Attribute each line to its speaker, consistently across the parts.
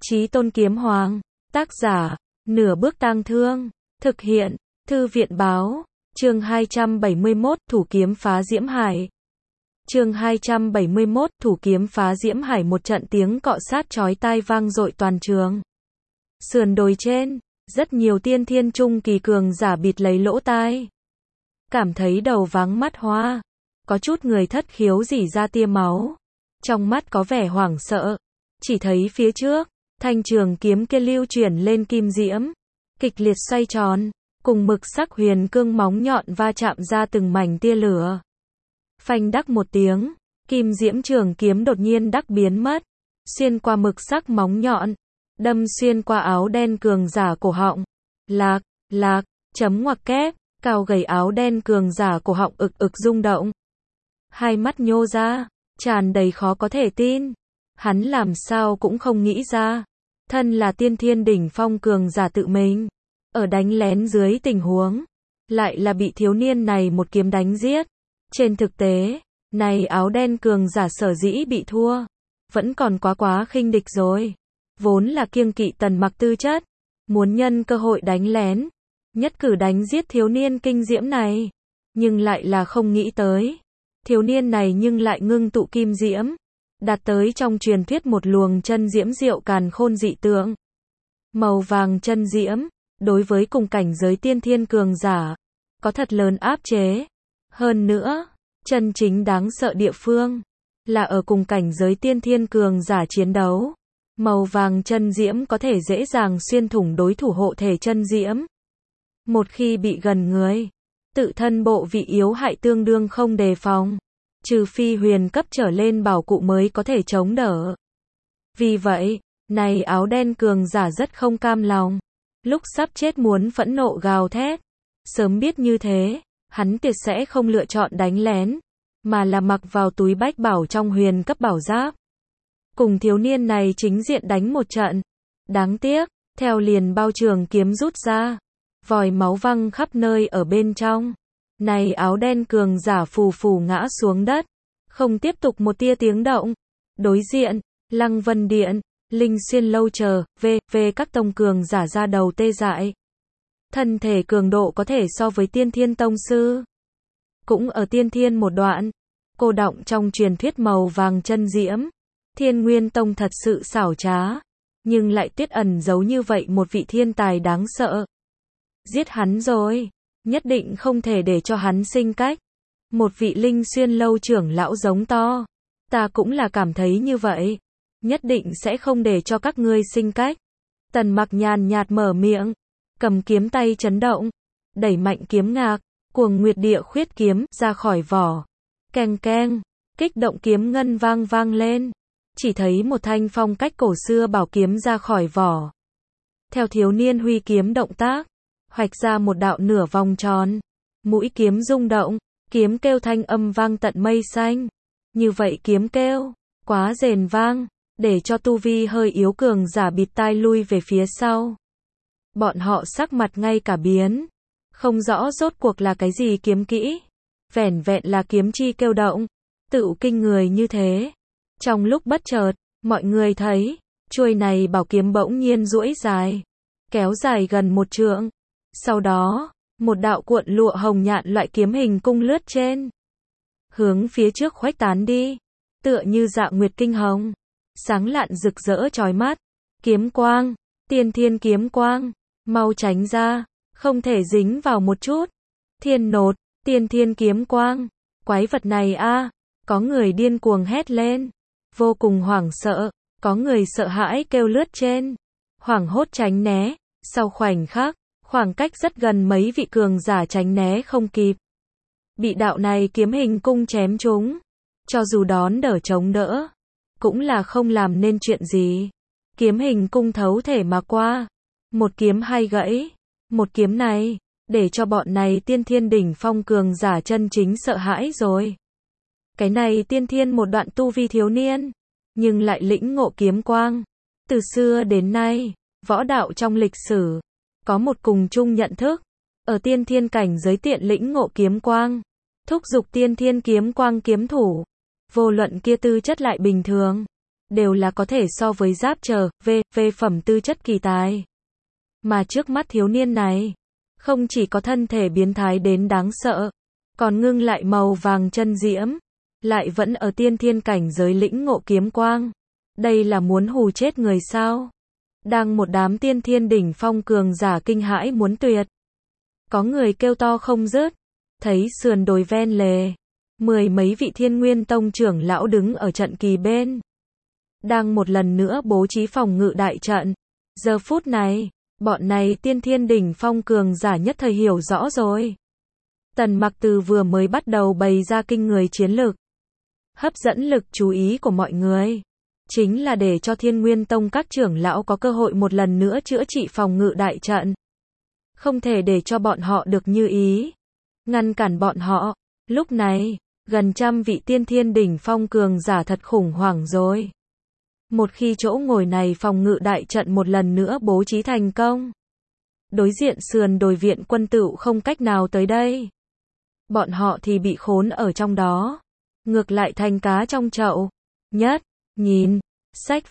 Speaker 1: Chí Tôn Kiếm Hoàng. Tác giả, Nửa Bước Tang Thương. Thực hiện, Thư viện Báo. Chương 271, Thủ kiếm phá Diễm Hải. Chương 271, Thủ kiếm phá Diễm Hải. Một trận tiếng cọ sát chói tai vang dội toàn trường. Sườn đồi trên, rất nhiều tiên thiên trung kỳ cường giả bịt lấy lỗ tai. Cảm thấy đầu váng mắt hoa. Có chút người thất khiếu rỉ ra tia máu. Trong mắt có vẻ hoảng sợ. Chỉ thấy phía trước, thanh trường kiếm kia lưu chuyển lên kim diễm. Kịch liệt xoay tròn, cùng mực sắc huyền cương móng nhọn va chạm ra từng mảnh tia lửa. Phanh đắc một tiếng, kim diễm trường kiếm đột nhiên đắc biến mất. Xuyên qua mực sắc móng nhọn, đâm xuyên qua áo đen cường giả cổ họng. Lạc, lạc, chấm ngoặc kép, cao gầy áo đen cường giả cổ họng ực ực rung động. Hai mắt nhô ra, tràn đầy khó có thể tin. Hắn làm sao cũng không nghĩ ra. Thân là tiên thiên đỉnh phong cường giả tự mình. Ở đánh lén dưới tình huống. Lại là bị thiếu niên này một kiếm đánh giết. Trên thực tế, này áo đen cường giả sở dĩ bị thua. Vẫn còn quá khinh địch rồi. Vốn là kiêng kỵ Tần Mặc tư chất. Muốn nhân cơ hội đánh lén. Nhất cử đánh giết thiếu niên kinh diễm này. Nhưng lại là không nghĩ tới. Thiếu niên này nhưng lại ngưng tụ kim diễm. Đạt tới trong truyền thuyết một luồng chân diễm diệu càn khôn dị tượng. Màu vàng chân diễm, đối với cùng cảnh giới tiên thiên cường giả, có thật lớn áp chế. Hơn nữa, chân chính đáng sợ địa phương, là ở cùng cảnh giới tiên thiên cường giả chiến đấu. Màu vàng chân diễm có thể dễ dàng xuyên thủng đối thủ hộ thể chân diễm. Một khi bị gần người, tự thân bộ vị yếu hại tương đương không đề phòng. Trừ phi huyền cấp trở lên bảo cụ mới có thể chống đỡ. Vì vậy, này áo đen cường giả rất không cam lòng. Lúc sắp chết muốn phẫn nộ gào thét. Sớm biết như thế, hắn tuyệt sẽ không lựa chọn đánh lén, mà là mặc vào túi bách bảo trong huyền cấp bảo giáp. Cùng thiếu niên này chính diện đánh một trận. Đáng tiếc, theo liền bao trường kiếm rút ra. Vòi máu văng khắp nơi ở bên trong. Này áo đen cường giả phù phù ngã xuống đất. Không tiếp tục một tia tiếng động. Đối diện, Lăng Vân Điện, Linh Xuyên Lâu chờ, các tông cường giả ra đầu tê dại. Thân thể cường độ có thể so với tiên thiên tông sư. Cũng ở tiên thiên một đoạn. Cô đọng trong truyền thuyết màu vàng chân diễm. Thiên Nguyên Tông thật sự xảo trá. Nhưng lại tuyết ẩn giấu như vậy một vị thiên tài đáng sợ. Giết hắn rồi. Nhất định không thể để cho hắn sinh cách. Một vị Linh Xuyên Lâu trưởng lão giống to. Ta cũng là cảm thấy như vậy. Nhất định sẽ không để cho các ngươi sinh cách. Tần Mặc nhàn nhạt mở miệng. Cầm kiếm tay chấn động. Đẩy mạnh kiếm ngạc. Cuồng Nguyệt Địa Khuyết kiếm ra khỏi vỏ. Keng keng. Kích động kiếm ngân vang vang lên. Chỉ thấy một thanh phong cách cổ xưa bảo kiếm ra khỏi vỏ. Theo thiếu niên huy kiếm động tác. Hoạch ra một đạo nửa vòng tròn. Mũi kiếm rung động. Kiếm kêu thanh âm vang tận mây xanh. Như vậy kiếm kêu, quá rền vang, để cho tu vi hơi yếu cường giả bịt tai lui về phía sau. Bọn họ sắc mặt ngay cả biến. Không rõ rốt cuộc là cái gì kiếm kỹ. Vẻn vẹn là kiếm chi kêu động. Tự kinh người như thế. Trong lúc bất chợt, mọi người thấy, chuôi này bảo kiếm bỗng nhiên duỗi dài. Kéo dài gần một trượng. Sau đó, một đạo cuộn lụa hồng nhạn loại kiếm hình cung lướt trên. Hướng phía trước khuếch tán đi. Tựa như dạ nguyệt kinh hồng. Sáng lạn rực rỡ chói mắt. Kiếm quang. Tiên thiên kiếm quang. Mau tránh ra. Không thể dính vào một chút. Thiên nột. Tiên thiên kiếm quang. Quái vật này a. Có người điên cuồng hét lên. Vô cùng hoảng sợ. Có người sợ hãi kêu lướt trên. Hoảng hốt tránh né. Sau khoảnh khắc. Khoảng cách rất gần mấy vị cường giả tránh né không kịp. Bị đạo này kiếm hình cung chém trúng. Cho dù đón đỡ chống đỡ. Cũng là không làm nên chuyện gì. Kiếm hình cung thấu thể mà qua. Một kiếm hai gãy. Một kiếm này. Để cho bọn này tiên thiên đỉnh phong cường giả chân chính sợ hãi rồi. Cái này tiên thiên một đoạn tu vi thiếu niên. Nhưng lại lĩnh ngộ kiếm quang. Từ xưa đến nay. Võ đạo trong lịch sử. Có một cùng chung nhận thức. Ở tiên thiên cảnh giới tiện lĩnh ngộ kiếm quang. Thúc giục tiên thiên kiếm quang kiếm thủ. Vô luận kia tư chất lại bình thường. đều là có thể so với giáp trở, về phẩm tư chất kỳ tài. Mà trước mắt thiếu niên này, không chỉ có thân thể biến thái đến đáng sợ, còn ngưng lại màu vàng chân diễm, lại vẫn ở tiên thiên cảnh giới lĩnh ngộ kiếm quang. Đây là muốn hù chết người sao? Đang một đám tiên thiên đỉnh phong cường giả kinh hãi muốn tuyệt. Có người kêu to không dứt, thấy sườn đồi ven lề, 10 mấy vị Thiên Nguyên Tông trưởng lão đứng ở trận kỳ bên. Đang một lần nữa bố trí phòng ngự đại trận. Giờ phút này, bọn này tiên thiên đỉnh phong cường giả nhất thời hiểu rõ rồi. Tần Mặc từ vừa mới bắt đầu bày ra kinh người chiến lực, hấp dẫn lực chú ý của mọi người, chính là để cho Thiên Nguyên Tông các trưởng lão có cơ hội một lần nữa chữa trị phòng ngự đại trận. Không thể để cho bọn họ được như ý, ngăn cản bọn họ. Lúc này, gần trăm vị tiên thiên đỉnh phong cường giả thật khủng hoảng rồi. Một khi chỗ ngồi này phòng ngự đại trận một lần nữa bố trí thành công, đối diện sườn đồi viện quân tựu không cách nào tới đây. Bọn họ thì bị khốn ở trong đó, ngược lại thành cá trong chậu. Nhất, nhìn, sách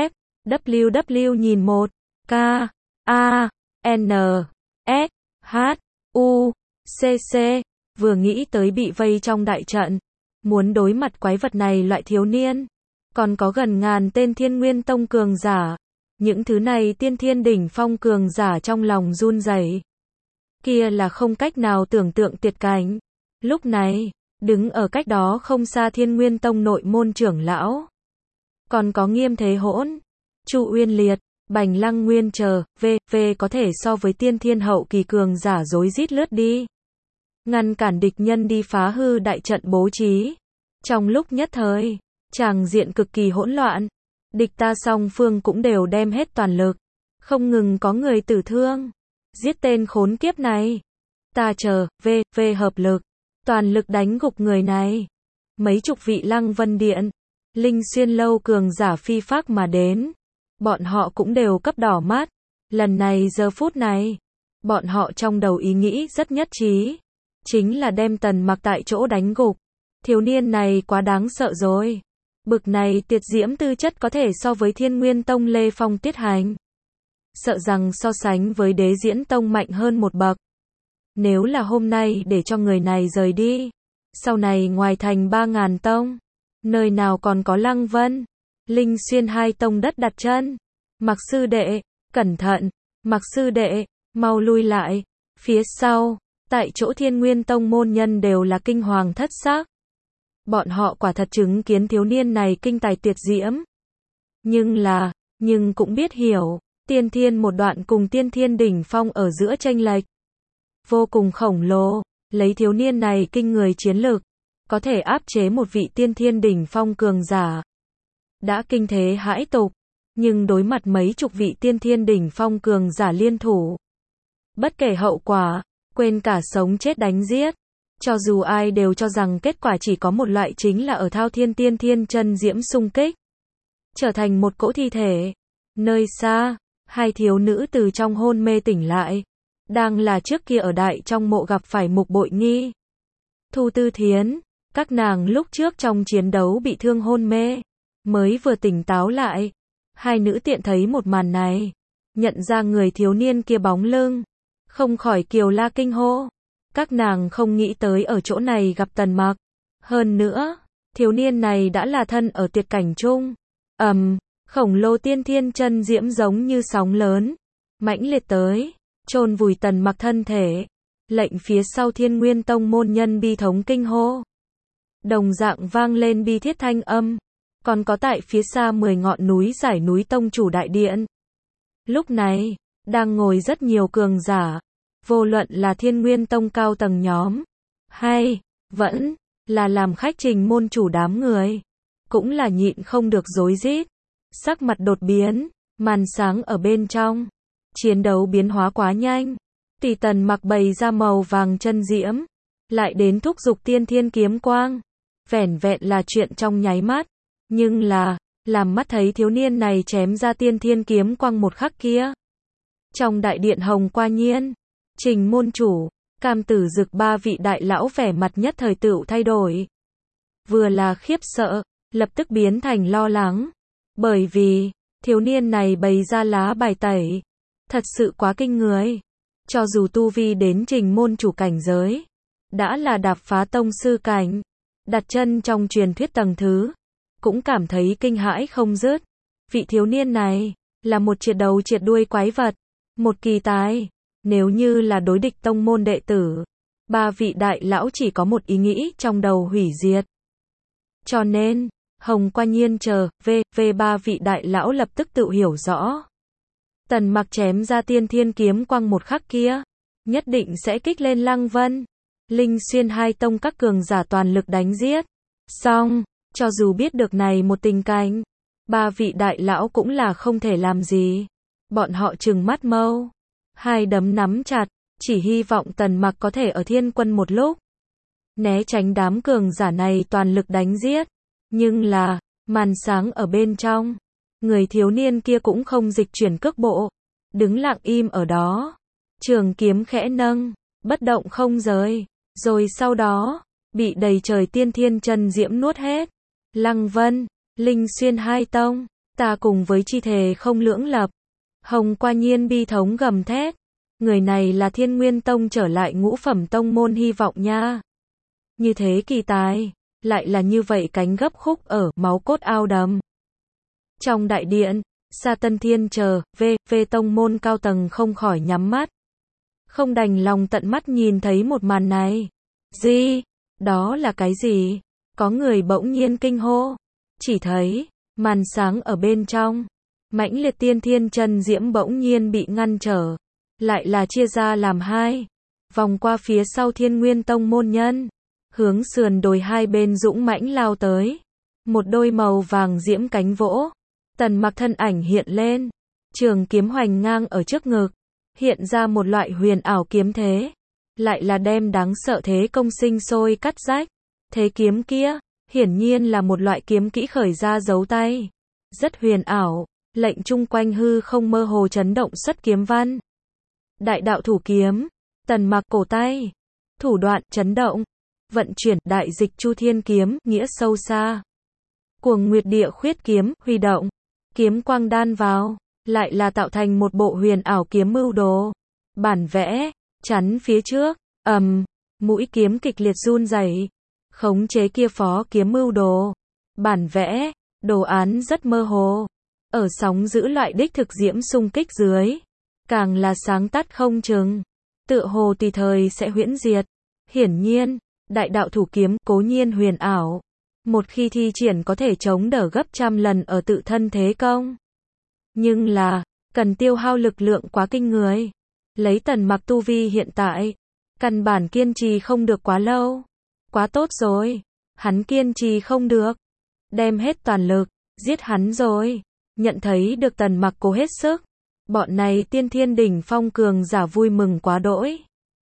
Speaker 1: www nhìn 1, k, a, n, s, h, u, c, c, vừa nghĩ tới bị vây trong đại trận, muốn đối mặt quái vật này loại thiếu niên, còn có gần ngàn tên Thiên Nguyên Tông cường giả, những thứ này tiên thiên đỉnh phong cường giả trong lòng run rẩy. Kia là không cách nào tưởng tượng tuyệt cảnh. Lúc này, đứng ở cách đó không xa Thiên Nguyên Tông nội môn trưởng lão, còn có Nghiêm Thế Hỗn, Chu Uyên Liệt, Bành Lăng Nguyên chờ, có thể so với tiên thiên hậu kỳ cường giả rối rít lướt đi, ngăn cản địch nhân đi phá hư đại trận bố trí. Trong lúc nhất thời, tràng diện cực kỳ hỗn loạn, địch ta song phương cũng đều đem hết toàn lực, không ngừng có người tử thương. Giết tên khốn kiếp này. Ta chờ, hợp lực, toàn lực đánh gục người này. Mấy chục vị Lăng Vân Điện, Linh Xuyên lâu cường giả phi phác mà đến. Bọn họ cũng đều cấp đỏ mắt. Lần này giờ phút này, bọn họ trong đầu ý nghĩ rất nhất trí, chính là đem Tần Mặc tại chỗ đánh gục. Thiếu niên này quá đáng sợ rồi. Bực này tuyệt diễm tư chất có thể so với Thiên Nguyên Tông Lê Phong Tiết Hành. Sợ rằng so sánh với Đế Diễn Tông mạnh hơn một bậc. Nếu là hôm nay để cho người này rời đi, sau này ngoài thành 3.000 tông, nơi nào còn có Lăng Vân, Linh Xuyên hai tông đất đặt chân. Mặc sư đệ, cẩn thận, Mặc sư đệ, mau lui lại. Phía sau, tại chỗ Thiên Nguyên Tông môn nhân đều là kinh hoàng thất sắc. Bọn họ quả thật chứng kiến thiếu niên này kinh tài tuyệt diễm. Nhưng cũng biết hiểu, tiên thiên một đoạn cùng tiên thiên đỉnh phong ở giữa chênh lệch vô cùng khổng lồ, lấy thiếu niên này kinh người chiến lực, có thể áp chế một vị tiên thiên đỉnh phong cường giả. Đã kinh thế hãi tục, nhưng đối mặt mấy chục vị tiên thiên đỉnh phong cường giả liên thủ, bất kể hậu quả, quên cả sống chết đánh giết. Cho dù ai đều cho rằng kết quả chỉ có một loại, chính là ở Thao Thiên tiên thiên chân diễm xung kích, trở thành một cỗ thi thể. Nơi xa, hai thiếu nữ từ trong hôn mê tỉnh lại, đang là trước kia ở đại trong mộ gặp phải Mục Bội Nghi, Thu Tư Thiến, các nàng lúc trước trong chiến đấu bị thương hôn mê, mới vừa tỉnh táo lại. Hai nữ tiện thấy một màn này, nhận ra người thiếu niên kia bóng lưng, không khỏi kiều la kinh hô. Các nàng không nghĩ tới ở chỗ này gặp Tần Mặc. Hơn nữa, thiếu niên này đã là thân ở tuyệt cảnh chung. Khổng lồ tiên thiên chân diễm giống như sóng lớn, mãnh liệt tới, chôn vùi Tần Mặc thân thể. Lệnh phía sau Thiên Nguyên Tông môn nhân bi thống kinh hô. Đồng dạng vang lên bi thiết thanh âm. Còn có tại phía xa 10 ngọn núi giải núi tông chủ đại điện. Lúc này, đang ngồi rất nhiều cường giả. Vô luận là Thiên Nguyên Tông cao tầng nhóm, hay vẫn là làm khách trình môn chủ đám người, cũng là nhịn không được rối rít. Sắc mặt đột biến, màn sáng ở bên trong, chiến đấu biến hóa quá nhanh. Tỷ Tần Mặc bày ra màu vàng chân diễm, lại đến thúc giục tiên thiên kiếm quang. Vẻn vẹn là chuyện trong nháy mắt, nhưng là, làm mắt thấy thiếu niên này chém ra tiên thiên kiếm quang một khắc kia. Trong đại điện Hồng Qua Nhiên, Trình môn chủ, Cam Tử Dực ba vị đại lão vẻ mặt nhất thời tựu thay đổi. Vừa là khiếp sợ, lập tức biến thành lo lắng. Bởi vì, thiếu niên này bày ra lá bài tẩy, thật sự quá kinh người. Cho dù tu vi đến trình môn chủ cảnh giới, đã là đạp phá tông sư cảnh, đặt chân trong truyền thuyết tầng thứ, cũng cảm thấy kinh hãi không dứt. Vị thiếu niên này, là một triệt đầu triệt đuôi quái vật, một kỳ tài. Nếu như là đối địch tông môn đệ tử, ba vị đại lão chỉ có một ý nghĩ trong đầu hủy diệt. Cho nên, Hồng Qua Nhiên chờ, ba vị đại lão lập tức tự hiểu rõ. Tần Mặc chém ra tiên thiên kiếm quang một khắc kia, nhất định sẽ kích lên Lăng Vân, Linh Xuyên hai tông các cường giả toàn lực đánh giết. Xong, cho dù biết được này một tình cảnh, ba vị đại lão cũng là không thể làm gì. Bọn họ trừng mắt mâu, hai đấm nắm chặt, chỉ hy vọng Tần Mặc có thể ở thiên quân một lúc, né tránh đám cường giả này toàn lực đánh giết. Nhưng là, màn sáng ở bên trong, người thiếu niên kia cũng không dịch chuyển cước bộ, đứng lặng im ở đó, trường kiếm khẽ nâng, bất động không rời, rồi sau đó, bị đầy trời tiên thiên chân diễm nuốt hết. Lăng Vân, Linh Xuyên hai tông, ta cùng với chi thề không lưỡng lập. Hồng Qua Nhiên bi thống gầm thét, người này là Thiên Nguyên Tông trở lại ngũ phẩm tông môn hy vọng nha. Như thế kỳ tài, lại là như vậy cánh gấp khúc ở máu cốt ao đầm. Trong đại điện, Sa Tân Thiên chờ, tông môn cao tầng không khỏi nhắm mắt. Không đành lòng tận mắt nhìn thấy một màn này. Gì? Đó là cái gì? Có người bỗng nhiên kinh hô. Chỉ thấy, màn sáng ở bên trong, mãnh liệt tiên thiên chân diễm bỗng nhiên bị ngăn trở. Lại là chia ra làm hai. Vòng qua phía sau Thiên Nguyên Tông môn nhân. Hướng sườn đồi hai bên dũng mãnh lao tới. Một đôi màu vàng diễm cánh vỗ. Tần Mặc thân ảnh hiện lên. Trường kiếm hoành ngang ở trước ngực. Hiện ra một loại huyền ảo kiếm thế. Lại là đem đáng sợ thế công sinh sôi cắt rách. Thế kiếm kia, hiển nhiên là một loại kiếm kỹ khởi ra dấu tay. Rất huyền ảo, lệnh chung quanh hư không mơ hồ chấn động xuất kiếm văn. Đại đạo thủ kiếm, Tần Mặc cổ tay, thủ đoạn chấn động, vận chuyển đại dịch chu thiên kiếm, nghĩa sâu xa. Cuồng nguyệt địa khuyết kiếm, huy động, kiếm quang đan vào, lại là tạo thành một bộ huyền ảo kiếm mưu đồ. Bản vẽ, chắn phía trước, mũi kiếm kịch liệt run rẩy, khống chế kia phó kiếm mưu đồ. Bản vẽ, đồ án rất mơ hồ, ở sóng giữ loại đích thực diễm xung kích dưới, càng là sáng tắt không chừng, tựa hồ tùy thời sẽ huyễn diệt. Hiển nhiên, đại đạo thủ kiếm cố nhiên huyền ảo, một khi thi triển có thể chống đỡ gấp trăm lần ở tự thân thế công. Nhưng là, cần tiêu hao lực lượng quá kinh người. Lấy Tần Mặc tu vi hiện tại, căn bản kiên trì không được quá lâu. Quá tốt rồi, hắn kiên trì không được, đem hết toàn lực, giết hắn rồi. Nhận thấy được Tần Mặc cố hết sức, bọn này tiên thiên đỉnh phong cường giả vui mừng quá đỗi.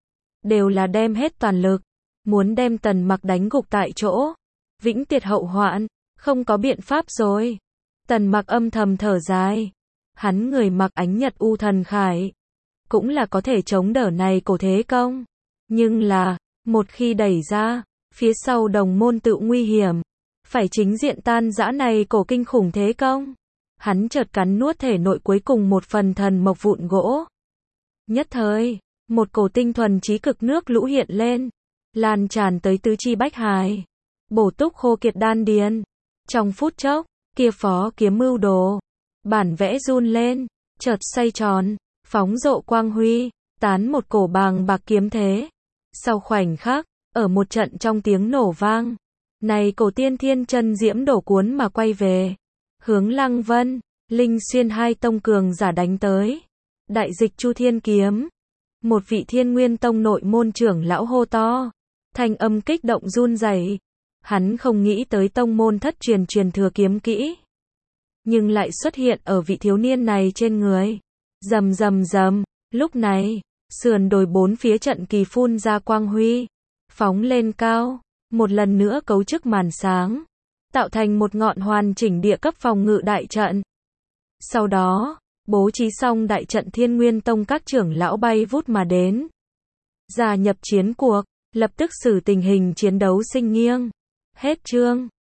Speaker 1: Đều là đem hết toàn lực, muốn đem Tần Mặc đánh gục tại chỗ, vĩnh tuyệt hậu hoạn, không có biện pháp rồi. Tần Mặc âm thầm thở dài, hắn người mặc ánh nhật u thần khải, cũng là có thể chống đỡ này cổ thế công. Nhưng là, một khi đẩy ra, phía sau đồng môn tự nguy hiểm, phải chính diện tan rã này cổ kinh khủng thế công. Hắn chợt cắn nuốt thể nội cuối cùng một phần thần mộc vụn gỗ. Nhất thời, một cổ tinh thuần trí cực nước lũ hiện lên, lan tràn tới tứ chi bách hải, bổ túc khô kiệt đan điền. Trong phút chốc, kia phó kiếm mưu đồ, bản vẽ run lên, chợt xoay tròn, phóng rộ quang huy, tán một cổ bàng bạc kiếm thế. Sau khoảnh khắc, ở một trận trong tiếng nổ vang, này cổ tiên thiên chân diễm đổ cuốn mà quay về, hướng Lăng Vân, Linh Xuyên hai tông cường giả đánh tới. Đại dịch chu thiên kiếm, một vị Thiên Nguyên Tông nội môn trưởng lão hô to, thanh âm kích động run rẩy. Hắn không nghĩ tới tông môn thất truyền thừa kiếm kỹ, nhưng lại xuất hiện ở vị thiếu niên này trên người. Rầm rầm rầm, lúc này, sườn đồi bốn phía trận kỳ phun ra quang huy, phóng lên cao, một lần nữa cấu trúc màn sáng, tạo thành một ngọn hoàn chỉnh địa cấp phòng ngự đại trận. Sau đó, bố trí xong đại trận Thiên Nguyên Tông các trưởng lão bay vút mà đến, gia nhập chiến cuộc, lập tức xử tình hình chiến đấu sinh nghiêng. Hết chương.